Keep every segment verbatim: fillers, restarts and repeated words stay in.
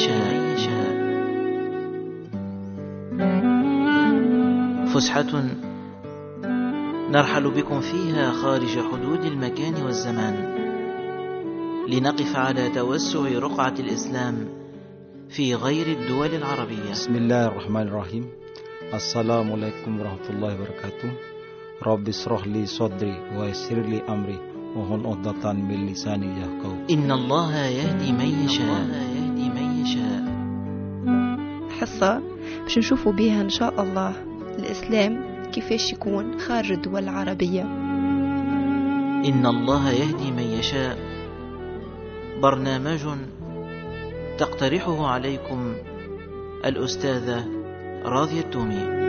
يشاء. فسحة نرحل بكم فيها خارج حدود المكان والزمان، لنقف على توسع رقعة الإسلام في غير الدول العربية. بسم الله الرحمن الرحيم. السلام عليكم ورحمة الله وبركاته. رب اشرح لي صدري ويسر لي أمري واحلل عقدة من لساني يفقهوا. إن الله يهدي من يشاء. يهدي من يشاء. حصة باش نشوفوا بيها إن شاء الله الإسلام كيفاش يكون خارج الدول العربية. إن الله يهدي من يشاء، برنامج تقترحه عليكم الأستاذة راضية التومي.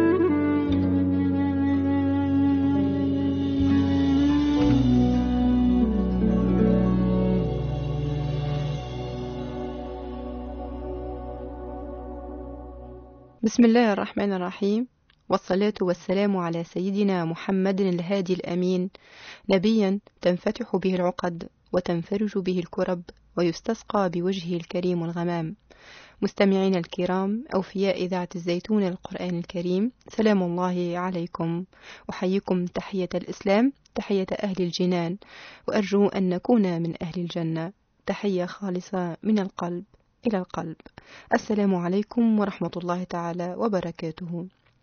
بسم الله الرحمن الرحيم، والصلاة والسلام على سيدنا محمد الهادي الأمين، نبيا تنفتح به العقد وتنفرج به الكرب ويستسقى بوجهه الكريم الغمام. مستمعين الكرام، أوفياء إذاعة الزيتون القرآن الكريم، سلام الله عليكم. أحييكم تحية الإسلام، تحية أهل الجنان، وأرجو أن نكون من أهل الجنة. تحية خالصة من القلب إلى القلب. السلام عليكم ورحمة الله تعالى وبركاته.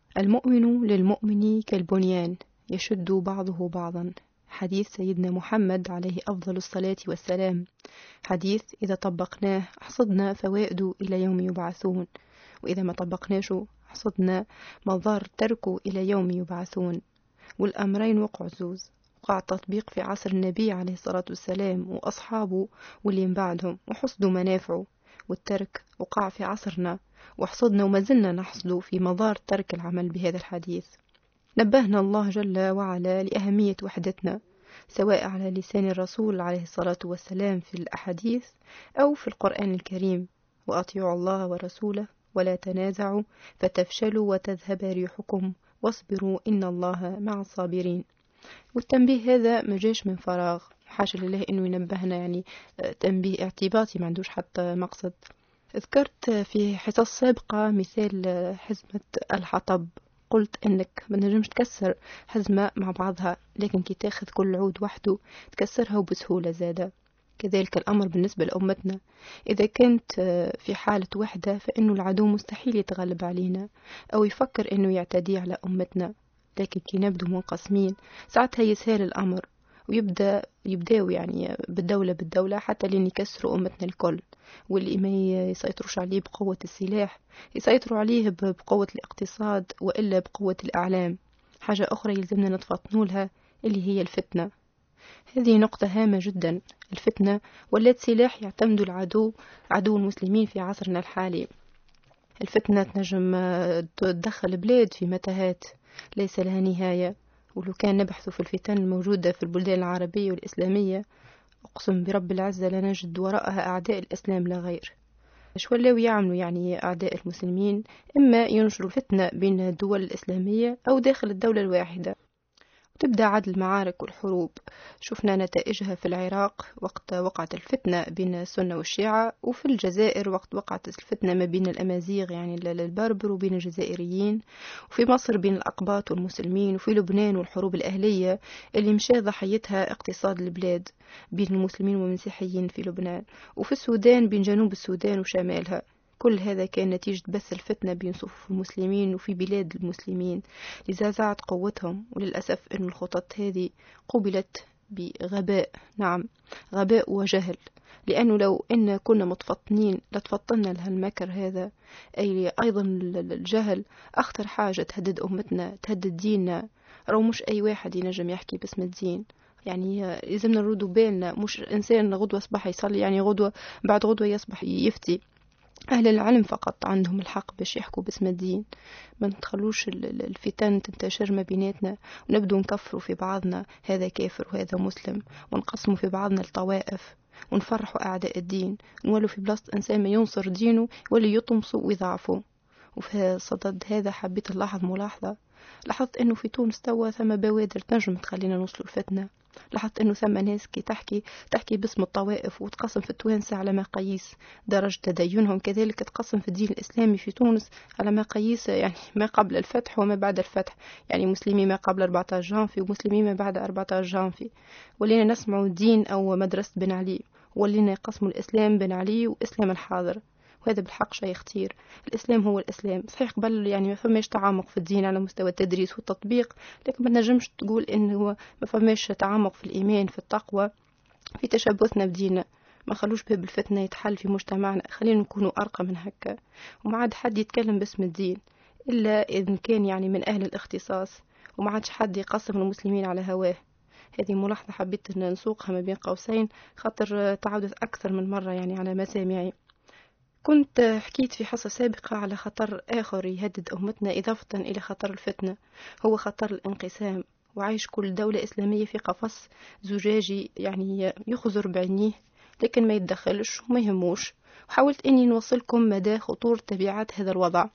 المؤمن للمؤمن كالبنيان يشد بعضه بعضا، حديث سيدنا محمد عليه أفضل الصلاة والسلام، حديث إذا طبقناه حصدنا فوائد إلى يوم يبعثون، وإذا ما طبقناش حصدنا مضار تركه إلى يوم يبعثون. والأمرين وقع زوز، وقع تطبيق في عصر النبي عليه الصلاة والسلام وأصحابه واللي بعدهم وحصدوا منافعه، والترك وقع في عصرنا وحصدنا وما زلنا نحصد في مضار ترك العمل بهذا الحديث. نبهنا الله جل وعلا لأهمية وحدتنا، سواء على لسان الرسول عليه الصلاة والسلام في الأحاديث أو في القرآن الكريم: وأطيعوا الله ورسوله ولا تنازعوا فتفشلوا وتذهب ريحكم واصبروا إن الله مع الصابرين. والتنبيه هذا ما جاش من فراغ، حاشا لله إنه ينبهنا، يعني تنبيه اعتباطي ما عندوش حتى مقصد. ذكرت في حصص سابقة مثال حزمة الحطب، قلت إنك ما نجمش تكسر حزمة مع بعضها، لكن كي تاخذ كل عود وحده تكسرها وبسهولة زادة. كذلك الأمر بالنسبة لأمتنا، إذا كانت في حالة وحدة فإنه العدو مستحيل يتغلب علينا أو يفكر إنه يعتدي على أمتنا، لكن كي نبدو منقسمين ساعتها يسهل الأمر ويبدأ يبداو يعني بالدولة بالدولة حتى لين يكسروا أمتنا الكل. واللي ما يسيطروش عليه بقوة السلاح يسيطروا عليه بقوة الاقتصاد وإلا بقوة الأعلام. حاجة أخرى يلزمنا نتفطنوا لها اللي هي الفتنة. هذه نقطة هامة جدا. الفتنة ولات سلاح يعتمد العدو عدو المسلمين في عصرنا الحالي. الفتنة تنجم تدخل بلاد في متاهات ليس لها نهاية، ولو كان نبحث في الفتن الموجودة في البلدان العربية والإسلامية أقسم برب العزة لنجد وراءها أعداء الإسلام لا غير. شو ولاو يعملوا يعني أعداء المسلمين؟ إما ينشروا فتنة بين الدول الإسلامية أو داخل الدولة الواحدة، وتبدأ عاد المعارك والحروب. شفنا نتائجها في العراق وقت وقعت الفتنة بين السنة والشيعة، وفي الجزائر وقت وقعت الفتنة ما بين الأمازيغ يعني البربر وبين الجزائريين، وفي مصر بين الأقباط والمسلمين، وفي لبنان والحروب الأهلية اللي مشى ضحيتها اقتصاد البلاد بين المسلمين والمسيحيين في لبنان، وفي السودان بين جنوب السودان وشمالها. كل هذا كان نتيجة بث الفتنة بين صفوف المسلمين وفي بلاد المسلمين لزعزعة قوتهم. وللأسف أن الخطط هذه قبلت بغباء، نعم غباء وجهل، لأنه لو إن كنا متفطنين لتفطنا لها المكر هذا. أي أيضا الجهل أخطر حاجة تهدد أمتنا، تهدد ديننا. أو مش أي واحد ينجم يحكي باسم الدين، يعني لازمنا نردوا بالنا. مش إنسان غدوة صباح يصلي يعني غدوة بعد غدوة يصبح يفتي. أهل العلم فقط عندهم الحق باش يحكوا باسم الدين. ما نتخلوش الفتن تنتشر ما بيناتنا ونبدو نكفروا في بعضنا، هذا كافر وهذا مسلم، ونقسموا في بعضنا الطوائف ونفرحوا أعداء الدين، نولوا في بلاصة إنسان ما ينصر دينه ولا يطمسوا ويضعفوا. وفي صدد هذا حبيت نلاحظ ملاحظة. لاحظت انه في تونس توا ثم بوادر تنجم تخلينا نوصلوا الفتنة. لاحظت انه ثم ناس كي تحكي تحكي باسم الطوائف وتقسم في التوانسة على مقاييس درجة تدينهم، كذلك تقسم في الدين الإسلامي في تونس على مقاييس يعني ما قبل الفتح وما بعد الفتح، يعني مسلمي ما قبل أربعة عشر جانفي ومسلمي ما بعد أربعة عشر جانفي. ولينا نسمعوا دين أو مدرسة بن علي، ولينا يقسموا الإسلام بن علي وإسلام الحاضر، وهذا بالحق شيء خطير. الإسلام هو الإسلام صحيح، قبل يعني ما فماش تعمق في الدين على مستوى التدريس والتطبيق، لكن ما نجمش تقول إنه ما فماش تعمق في الإيمان في التقوى في تشبثنا بديننا. ما خلوش باب الفتنة يتحل في مجتمعنا، خلينا نكونوا أرقى من هكا، وما عاد حد يتكلم باسم الدين إلا إذا كان يعني من أهل الاختصاص، وما عادش حد يقسم المسلمين على هواه. هذه ملاحظة حبيت أن نسوقها ما بين قوسين، خاطر تعودت أكثر من مرة يعني على مسامعي. كنت حكيت في حصة سابقة على خطر آخر يهدد أمتنا إضافة إلى خطر الفتنة، هو خطر الانقسام، وعيش كل دولة إسلامية في قفص زجاجي يعني يخزر بعينيه لكن ما يتدخلش وما يهموش. وحاولت أني نوصلكم مدى خطور تبعات هذا الوضع،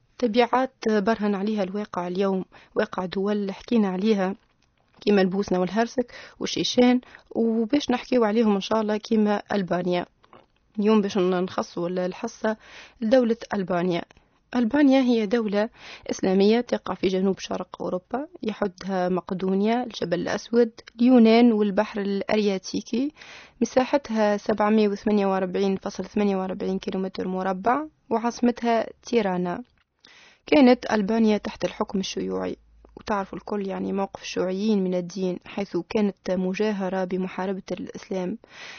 تبعات برهن عليها الواقع اليوم، واقع دول حكينا عليها كيما البوسنة والهرسك والشيشان، وباش نحكيو عليهم إن شاء الله كيما ألبانيا. اليوم باش نخصوا الحصة لدولة ألبانيا. ألبانيا هي دولة إسلامية تقع في جنوب شرق أوروبا، يحدها مقدونيا، الجبل الأسود، اليونان والبحر الأرياتيكي. مساحتها سبعمائة وثمانية وأربعين فاصلة ثمانية وأربعين كيلومتر مربع، وعاصمتها تيرانا. كانت ألبانيا تحت الحكم الشيوعي، وتعرف الكل يعني موقف الشيوعيين من الدين، حيث كانت مجاهرة بمحاربة الإسلام،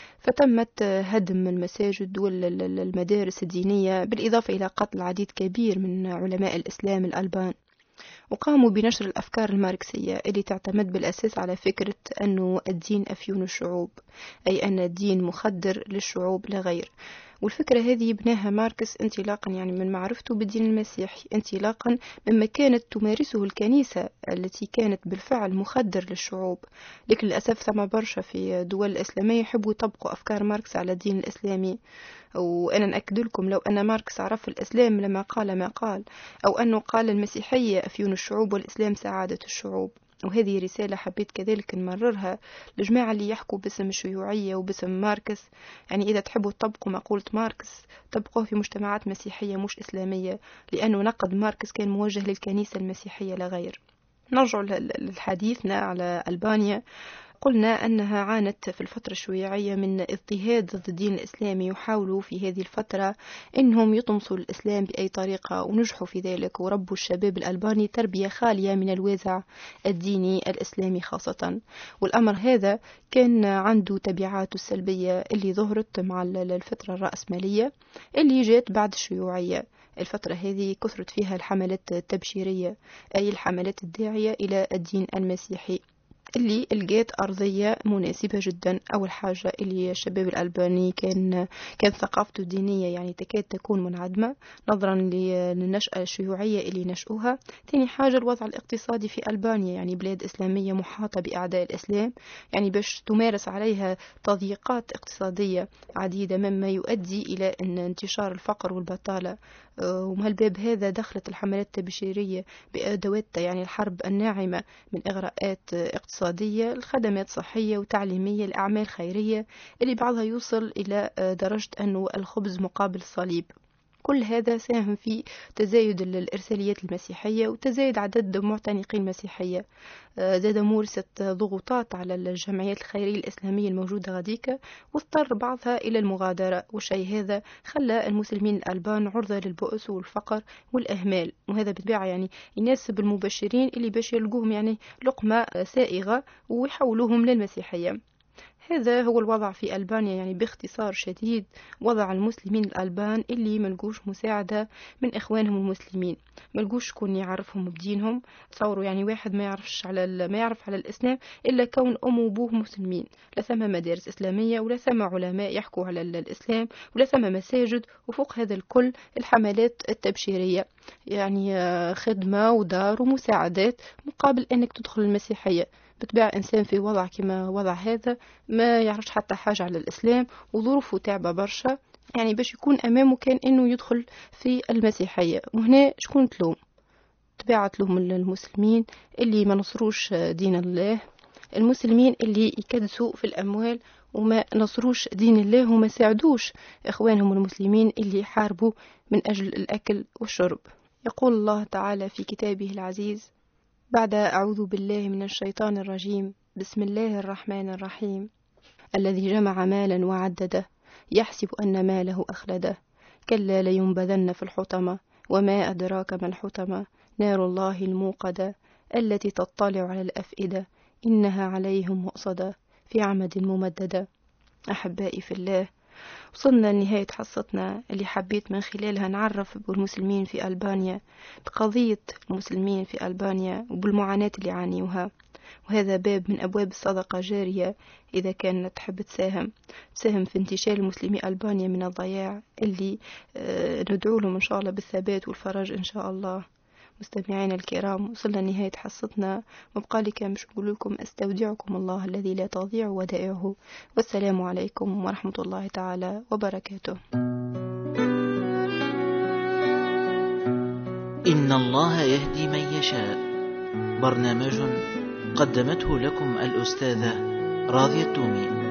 فتمت هدم المساجد والمدارس الدينية، بالإضافة إلى قتل عديد كبير من علماء الإسلام الألبان. وقاموا بنشر الأفكار الماركسية اللي تعتمد بالأساس على فكرة أنه الدين أفيون الشعوب، أي أن الدين مخدر للشعوب لا غير. والفكرة هذه بناها ماركس انطلاقا يعني من معرفته بالدين المسيحي، انطلاقا مما كانت تمارسه الكنيسة التي كانت بالفعل مخدر للشعوب. لكن للأسف ثم برشا في دول الإسلامية يحبوا يطبقوا أفكار ماركس على الدين الإسلامي. وأنا نأكد لكم لو أن ماركس عرف الإسلام لما قال ما قال، أو أنه قال المسيحية أفيون الشعوب والإسلام سعادة الشعوب. وهذه رسالة حبيت كذلك نمررها لجماعة اللي يحكوا باسم الشيوعية وباسم ماركس. يعني إذا تحبوا تطبقوا مقولة ماركس طبقوه في مجتمعات مسيحية مش إسلامية، لأنه نقد ماركس كان موجه للكنيسة المسيحية لا غير. نرجع لحديثنا على ألبانيا. قلنا أنها عانت في الفترة الشيوعية من اضطهاد ضد الدين الإسلامي، يحاولوا في هذه الفترة أنهم يطمسوا الإسلام بأي طريقة، ونجحوا في ذلك، وربوا الشباب الألباني تربية خالية من الوازع الديني الإسلامي خاصة. والأمر هذا كان عنده تبعاته السلبية اللي ظهرت مع الفترة الرأسمالية اللي جات بعد الشيوعية. الفترة هذه كثرت فيها الحملات التبشيرية، أي الحملات الداعية إلى الدين المسيحي، اللي لقيت أرضية مناسبة جدا. أول حاجة اللي الشباب الألباني كان كان ثقافته الدينية يعني تكاد تكون منعدمة نظرا للنشأة الشيوعية اللي نشأوها. ثاني حاجة الوضع الاقتصادي في ألبانيا، يعني بلاد إسلامية محاطة بأعداء الإسلام، يعني باش تمارس عليها تضييقات اقتصادية عديدة مما يؤدي إلى أن انتشار الفقر والبطالة. ومع الباب هذا دخلت الحملات التبشيرية بأدوات يعني الحرب الناعمة، من إغراءات اقتصادية، الخدمات صحية وتعليمية، الأعمال خيرية، اللي بعضها يوصل إلى درجة أنه الخبز مقابل الصليب. كل هذا ساهم في تزايد الإرساليات المسيحية وتزايد عدد معتنقي المسيحية. زاد مورست ضغوطات على الجمعيات الخيرية الإسلامية الموجودة غديك، واضطر بعضها إلى المغادرة، والشيء هذا خلى المسلمين الألبان عرضة للبؤس والفقر والإهمال. وهذا بالطبيعة يعني يناسب المبشرين اللي باش يلقوهم يعني لقمة سائغة ويحولوهم للمسيحية. هذا هو الوضع في ألبانيا يعني باختصار شديد، وضع المسلمين الألبان اللي ملقوش مساعدة من إخوانهم المسلمين، ملقوش كون يعرفهم بدينهم. تصوروا يعني واحد ما يعرفش على ما يعرف على الإسلام إلا كون أمه وأبوه مسلمين، لا ثم مدارس إسلامية ولا ثم علماء يحكوا على الإسلام ولا ثم مساجد، وفوق هذا الكل الحملات التبشيرية، يعني خدمة ودار ومساعدات مقابل أنك تدخل المسيحية. بتبع إنسان في وضع كما وضع هذا ما يعرفش حتى حاجة على الإسلام وظروفه تعبة برشا، يعني باش يكون أمامه كان إنه يدخل في المسيحية. وهنا شكون تلوم؟ تبعت لهم المسلمين اللي ما نصروش دين الله، المسلمين اللي يكدسوا في الأموال وما نصروش دين الله وما ساعدوش إخوانهم المسلمين اللي يحاربوا من أجل الأكل والشرب. يقول الله تعالى في كتابه العزيز بعد أعوذ بالله من الشيطان الرجيم بسم الله الرحمن الرحيم الذي جمع مالا وعدده يحسب أن ماله أخلده كلا لينبذن في الحطمة وما أدراك ما الحطمة نار الله الموقدة التي تطلع على الأفئدة إنها عليهم مؤصدة في عمد ممددة. أحبائي في الله، وصلنا لنهاية حصتنا اللي حبيت من خلالها نعرف بالمسلمين في ألبانيا بقضية المسلمين في ألبانيا وبالمعاناة اللي يعانيوها، وهذا باب من أبواب الصدقة جارية إذا كانت تحب تساهم تساهم في انتشال المسلمي ألبانيا من الضياع اللي ندعو لهم إن شاء الله بالثبات والفرج إن شاء الله. مستمعينا الكرام، وصلنا لنهاية حصتنا، وبقى لي كان مش أقول لكم أستودعكم الله الذي لا تضيع ودائعه، والسلام عليكم ورحمة الله تعالى وبركاته. إن الله يهدي من يشاء، برنامج قدمته لكم الأستاذة راضية التومي.